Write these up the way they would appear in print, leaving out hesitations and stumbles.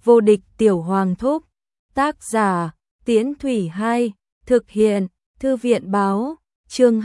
Vô địch tiểu hoàng thúc. Tác giả, Tiễn Thủy 2, thực hiện, Thư viện báo, chương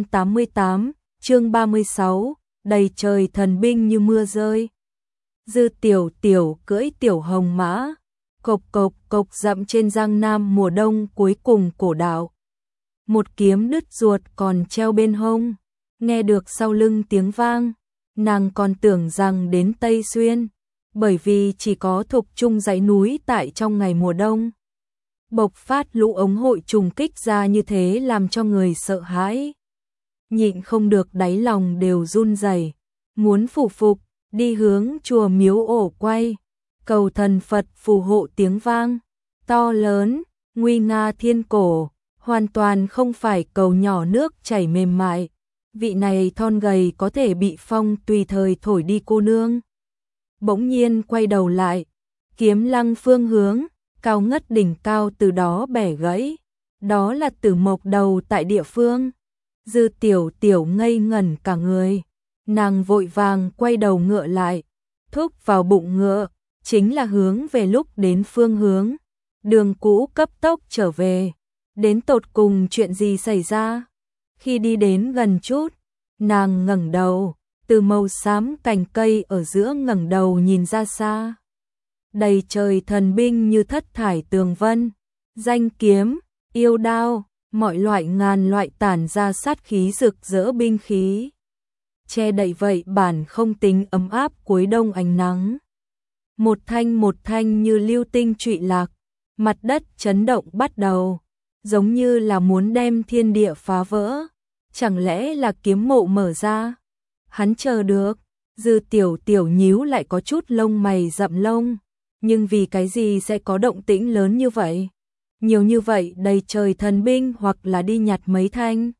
288, chương 36, đầy trời thần binh như mưa rơi. Dư tiểu tiểu cưỡi tiểu hồng mã, cộc cộc cộc dậm trên giang nam mùa đông cuối cùng cổ đạo. Một kiếm đứt ruột còn treo bên hông, nghe được sau lưng tiếng vang, nàng còn tưởng rằng đến Tây Xuyên, bởi vì chỉ có Thục Trung dãy núi tại trong ngày mùa đông. Bộc phát lũ ống hội trùng kích ra như thế làm cho người sợ hãi. Nhịn không được đáy lòng đều run rẩy, muốn phủ phục, đi hướng chùa miếu ổ quay, cầu thần Phật phù hộ tiếng vang, to lớn, nguy nga thiên cổ, hoàn toàn không phải cầu nhỏ nước chảy mềm mại. Vị này thon gầy có thể bị phong tùy thời thổi đi cô nương. Bỗng nhiên quay đầu lại, kiếm lăng phương hướng, cao ngất đỉnh cao từ đó bẻ gãy. Đó là Tử Mộc đầu tại địa phương. Dư tiểu tiểu ngây ngẩn cả người. Nàng vội vàng quay đầu ngựa lại, thúc vào bụng ngựa, chính là hướng về lúc đến phương hướng. Đường cũ cấp tốc trở về. Đến tột cùng chuyện gì xảy ra? Khi đi đến gần chút, nàng ngẩng đầu, từ màu xám cành cây ở giữa ngẩng đầu nhìn ra xa. Đầy trời thần binh như thất thải tường vân, danh kiếm, yêu đao, mọi loại ngàn loại tản ra sát khí rực rỡ binh khí. Che đậy vậy bản không tính ấm áp cuối đông ánh nắng. Một thanh như lưu tinh trụy lạc, mặt đất chấn động bắt đầu, giống như là muốn đem thiên địa phá vỡ. Chẳng lẽ là kiếm mộ mở ra? Hắn chờ được. Dư tiểu tiểu nhíu lại có chút lông mày rậm lông. Nhưng vì cái gì sẽ có động tĩnh lớn như vậy? Nhiều như vậy đầy trời thần binh hoặc là đi nhặt mấy thanh.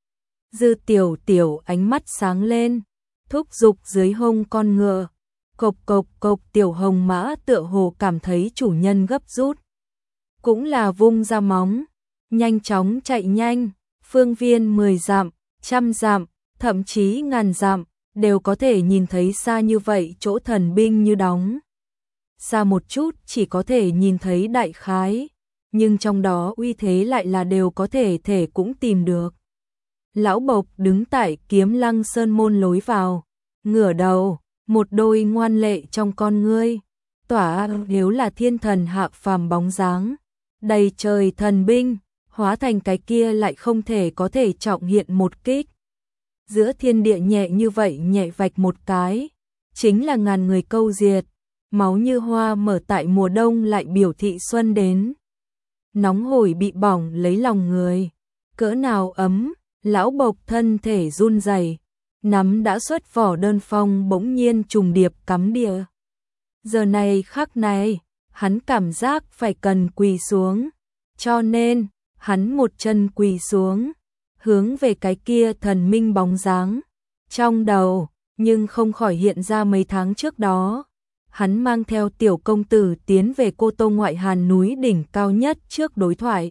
Dư tiểu tiểu ánh mắt sáng lên, thúc giục dưới hông con ngựa. Cộc cộc cộc tiểu hồng mã tựa hồ cảm thấy chủ nhân gấp rút. Cũng là vung ra móng, nhanh chóng chạy nhanh, phương viên 10 dặm, 100 dặm, thậm chí ngàn dặm, đều có thể nhìn thấy xa như vậy chỗ thần binh như đóng. Xa một chút chỉ có thể nhìn thấy đại khái, nhưng trong đó uy thế lại là đều có thể cũng tìm được. Lão Bộc đứng tại Kiếm Lăng Sơn môn lối vào, ngửa đầu, một đôi ngoan lệ trong con ngươi, tỏa nếu là thiên thần hạ phàm bóng dáng, đầy trời thần binh, hóa thành cái kia lại không thể có thể trọng hiện một kích. Giữa thiên địa nhẹ như vậy nhẹ vạch một cái, chính là ngàn người câu diệt, máu như hoa mở tại mùa đông lại biểu thị xuân đến. Nóng hổi bị bỏng lấy lòng người, cỡ nào ấm, lão Bộc thân thể run rẩy, nắm đã xuất vỏ đơn phong bỗng nhiên trùng điệp cắm địa. Giờ này khắc này, hắn cảm giác phải cần quỳ xuống, cho nên hắn một chân quỳ xuống, hướng về cái kia thần minh bóng dáng. Trong đầu, nhưng không khỏi hiện ra mấy tháng trước đó, hắn mang theo tiểu công tử tiến về Cô Tô ngoại Hàn núi đỉnh cao nhất trước đối thoại.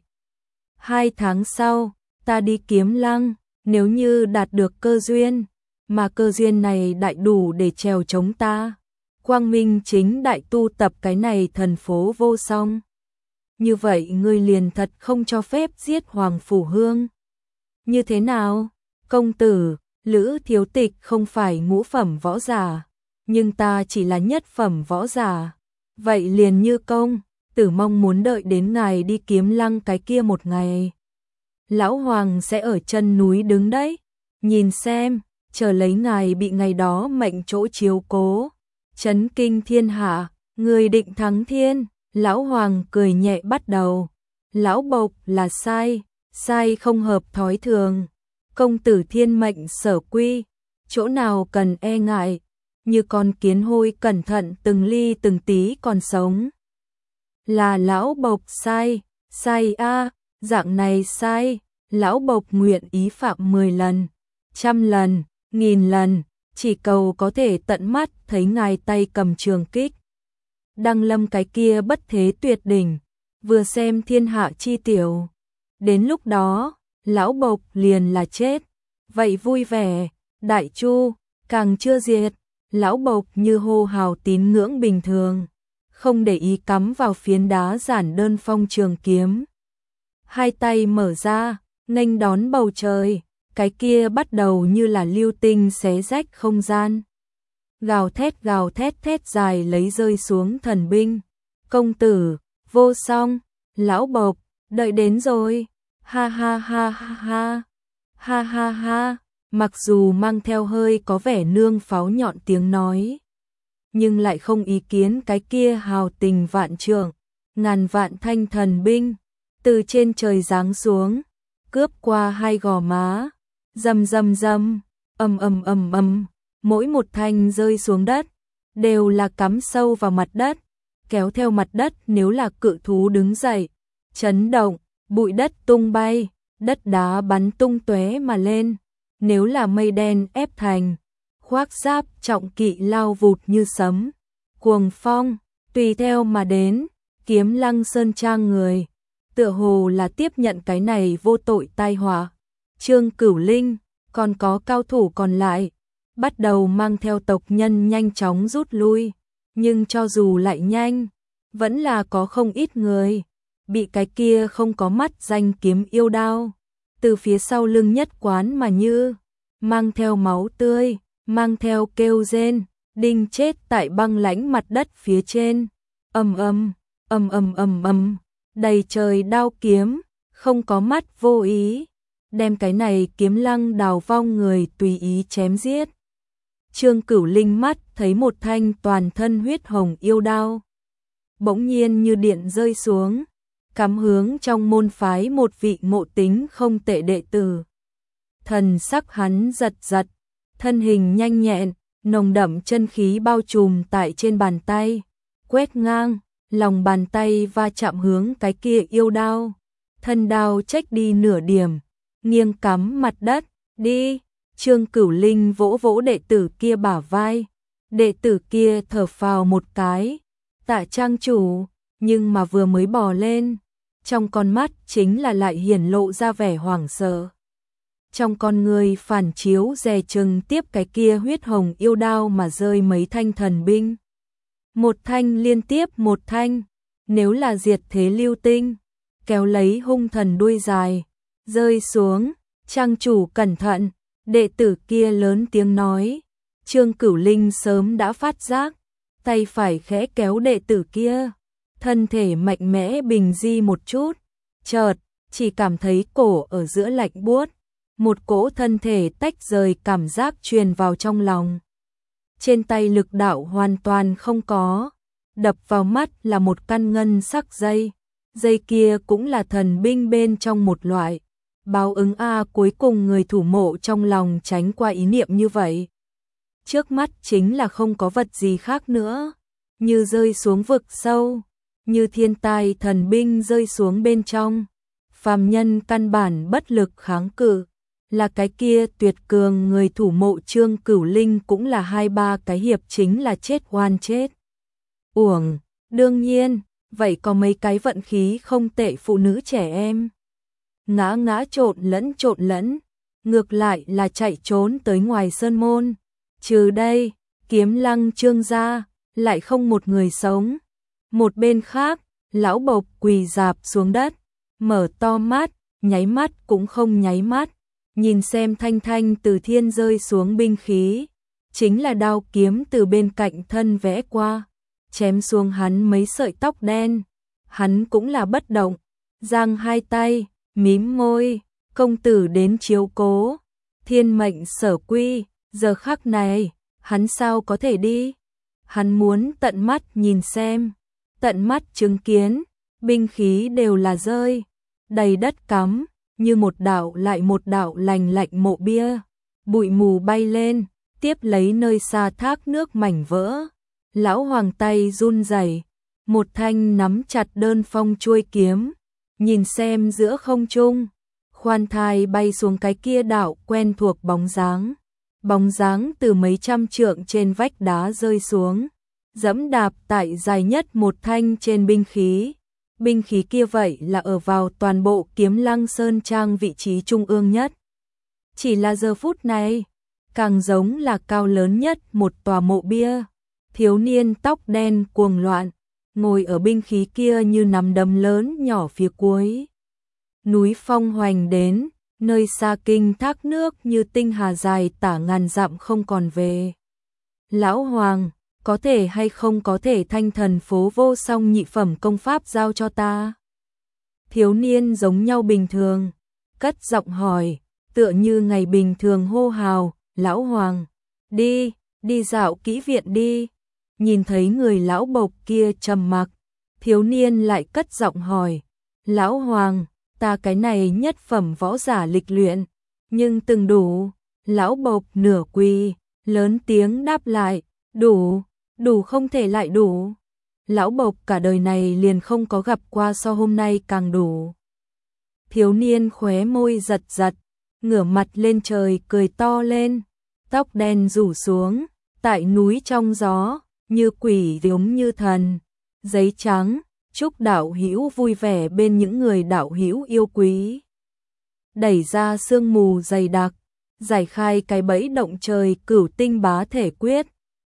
2 tháng sau, ta đi Kiếm Lăng, nếu như đạt được cơ duyên, mà cơ duyên này đại đủ để trèo chống ta, quang minh chính đại tu tập cái này thần phố vô song. Như vậy ngươi liền thật không cho phép giết Hoàng Phủ Hương. Như thế nào? Công tử, Lữ Thiếu Tịch không phải ngũ phẩm võ giả, nhưng ta chỉ là nhất phẩm võ giả. Vậy liền như công, tử mong muốn đợi đến ngài đi Kiếm Lăng cái kia một ngày. Lão Hoàng sẽ ở chân núi đứng đấy, nhìn xem, chờ lấy ngài bị ngày đó mệnh chỗ chiếu cố. Chấn kinh thiên hạ, người định thắng thiên. Lão Hoàng cười nhẹ bắt đầu. Lão Bộc là sai, sai không hợp thói thường. Công tử thiên mệnh sở quy, chỗ nào cần e ngại, như con kiến hôi cẩn thận từng ly từng tí còn sống. Là lão Bộc sai, sai a, dạng này sai, lão Bộc nguyện ý phạm 10 lần, 100 lần, 1000 lần, chỉ cầu có thể tận mắt thấy ngài tay cầm trường kích. Đăng lâm cái kia bất thế tuyệt đỉnh, vừa xem thiên hạ chi tiểu. Đến lúc đó, lão Bộc liền là chết. Vậy vui vẻ, Đại Chu, càng chưa diệt, lão Bộc như hô hào tín ngưỡng bình thường. không để ý cắm vào phiến đá giản đơn phong trường kiếm. Hai tay mở ra, nghênh đón bầu trời, cái kia bắt đầu như là lưu tinh xé rách không gian. Gào thét thét dài lấy rơi xuống thần binh. Công tử, vô song, lão bộc, đợi đến rồi. Ha ha ha ha ha. Ha ha ha. Mặc dù mang theo hơi có vẻ nương pháo nhọn tiếng nói, nhưng lại không ý kiến cái kia hào tình vạn trượng, ngàn vạn thanh thần binh từ trên trời giáng xuống, cướp qua hai gò má, rầm rầm rầm, ầm, mỗi một thanh rơi xuống đất đều là cắm sâu vào mặt đất, kéo theo mặt đất nếu là cự thú đứng dậy, chấn động, bụi đất tung bay, đất đá bắn tung tóe mà lên, nếu là mây đen ép thành, khoác giáp trọng kỵ lao vụt như sấm, cuồng phong tùy theo mà đến, Kiếm Lăng Sơn Trang người tựa hồ là tiếp nhận cái này vô tội tai họa. Trương Cửu Linh còn có cao thủ còn lại bắt đầu mang theo tộc nhân nhanh chóng rút lui, nhưng cho dù lại nhanh, vẫn là có không ít người bị cái kia không có mắt danh kiếm yêu đao từ phía sau lưng nhất quán mà như mang theo máu tươi, mang theo kêu rên, đinh chết tại băng lãnh mặt đất phía trên. Ầm, đầy trời đao kiếm, không có mắt vô ý, đem cái này Kiếm Lăng đào vong người tùy ý chém giết. Trương Cửu Linh mắt thấy một thanh toàn thân huyết hồng yêu đao, bỗng nhiên như điện rơi xuống, cắm hướng trong môn phái một vị ngộ tính không tệ đệ tử. Thần sắc hắn giật giật, thân hình nhanh nhẹn, nồng đậm chân khí bao trùm tại trên bàn tay, quét ngang, lòng bàn tay va chạm hướng cái kia yêu đao, thân đao chếch đi nửa điểm, nghiêng cắm mặt đất, đi. Trương Cửu Linh vỗ vỗ đệ tử kia bả vai, đệ tử kia thở phào một cái, Tạ trang chủ, nhưng mà vừa mới bò lên, trong con mắt chính là lại hiển lộ ra vẻ hoảng sợ. Trong con người phản chiếu dè chừng tiếp cái kia huyết hồng yêu đao mà rơi mấy thanh thần binh. Một thanh liên tiếp một thanh, nếu là diệt thế lưu tinh, kéo lấy hung thần đuôi dài, rơi xuống, trang chủ cẩn thận, đệ tử kia lớn tiếng nói. Trương Cửu Linh sớm đã phát giác, tay phải khẽ kéo đệ tử kia, thân thể mạnh mẽ bình di một chút, chợt chỉ cảm thấy cổ ở giữa lạnh buốt, một cỗ thân thể tách rời cảm giác truyền vào trong lòng. Trên tay lực đạo hoàn toàn không có, đập vào mắt là một căn ngân sắc dây, dây kia cũng là thần binh bên trong một loại. Báo ứng a, cuối cùng người thủ mộ trong lòng tránh qua ý niệm như vậy. Trước mắt chính là không có vật gì khác nữa, như rơi xuống vực sâu, như thiên tai thần binh rơi xuống bên trong. Phàm nhân căn bản bất lực kháng cự, là cái kia tuyệt cường người thủ mộ Trương Cửu Linh cũng là 2-3 cái hiệp chính là chết oan chết. Uổng, đương nhiên, vậy có mấy cái vận khí không tệ phụ nữ trẻ em. Ngã trộn lẫn, ngược lại là chạy trốn tới ngoài sơn môn. Trừ đây, Kiếm Lăng Trương gia lại không một người sống. Một bên khác, lão bộc quỳ rạp xuống đất, mở to mắt, nháy mắt cũng không nháy mắt, nhìn xem thanh thanh từ thiên rơi xuống binh khí, chính là đao kiếm từ bên cạnh thân vẽ qua, chém xuống hắn mấy sợi tóc đen. Hắn cũng là bất động, giang hai tay, mím môi, công tử đến chiếu cố, thiên mệnh sở quy, giờ khắc này, hắn sao có thể đi? Hắn muốn tận mắt nhìn xem, tận mắt chứng kiến, binh khí đều là rơi, đầy đất cắm, như một đạo lại một đạo lành lạnh mộ bia, bụi mù bay lên, tiếp lấy nơi xa thác nước mảnh vỡ. Lão hoàng tay run rẩy, một thanh nắm chặt đơn phong chuôi kiếm, nhìn xem giữa không trung, khoan thai bay xuống cái kia đạo quen thuộc bóng dáng từ mấy trăm trượng trên vách đá rơi xuống, dẫm đạp tại dài nhất một thanh trên binh khí kia vậy là ở vào toàn bộ Kiếm Lăng Sơn Trang vị trí trung ương nhất. Chỉ là giờ phút này, càng giống là cao lớn nhất một tòa mộ bia, thiếu niên tóc đen cuồng loạn, ngồi ở binh khí kia như nắm đấm lớn nhỏ phía cuối. Núi phong hoành đến, nơi xa kinh thác nước như tinh hà dài tả ngàn dặm không còn về. Lão Hoàng, có thể hay không có thể thanh thần phố vô song nhị phẩm công pháp giao cho ta? Thiếu niên giống nhau bình thường, cất giọng hỏi, tựa như ngày bình thường hô hào, Lão Hoàng, đi dạo kỹ viện đi. Nhìn thấy người lão bộc kia trầm mặc, thiếu niên lại cất giọng hỏi, Lão Hoàng, ta cái này nhất phẩm võ giả lịch luyện, nhưng từng đủ. Lão bộc nửa quỳ, lớn tiếng đáp lại, đủ không thể lại đủ. Lão bộc cả đời này liền không có gặp qua so hôm nay càng đủ. Thiếu niên khóe môi giật giật, ngửa mặt lên trời cười to lên, tóc đen rủ xuống, tại núi trong gió, như quỷ giống như thần. Giấy trắng, chúc đạo hữu vui vẻ bên những người đạo hữu yêu quý. Đẩy ra sương mù dày đặc, giải khai cái bẫy động trời cửu tinh bá thể quyết.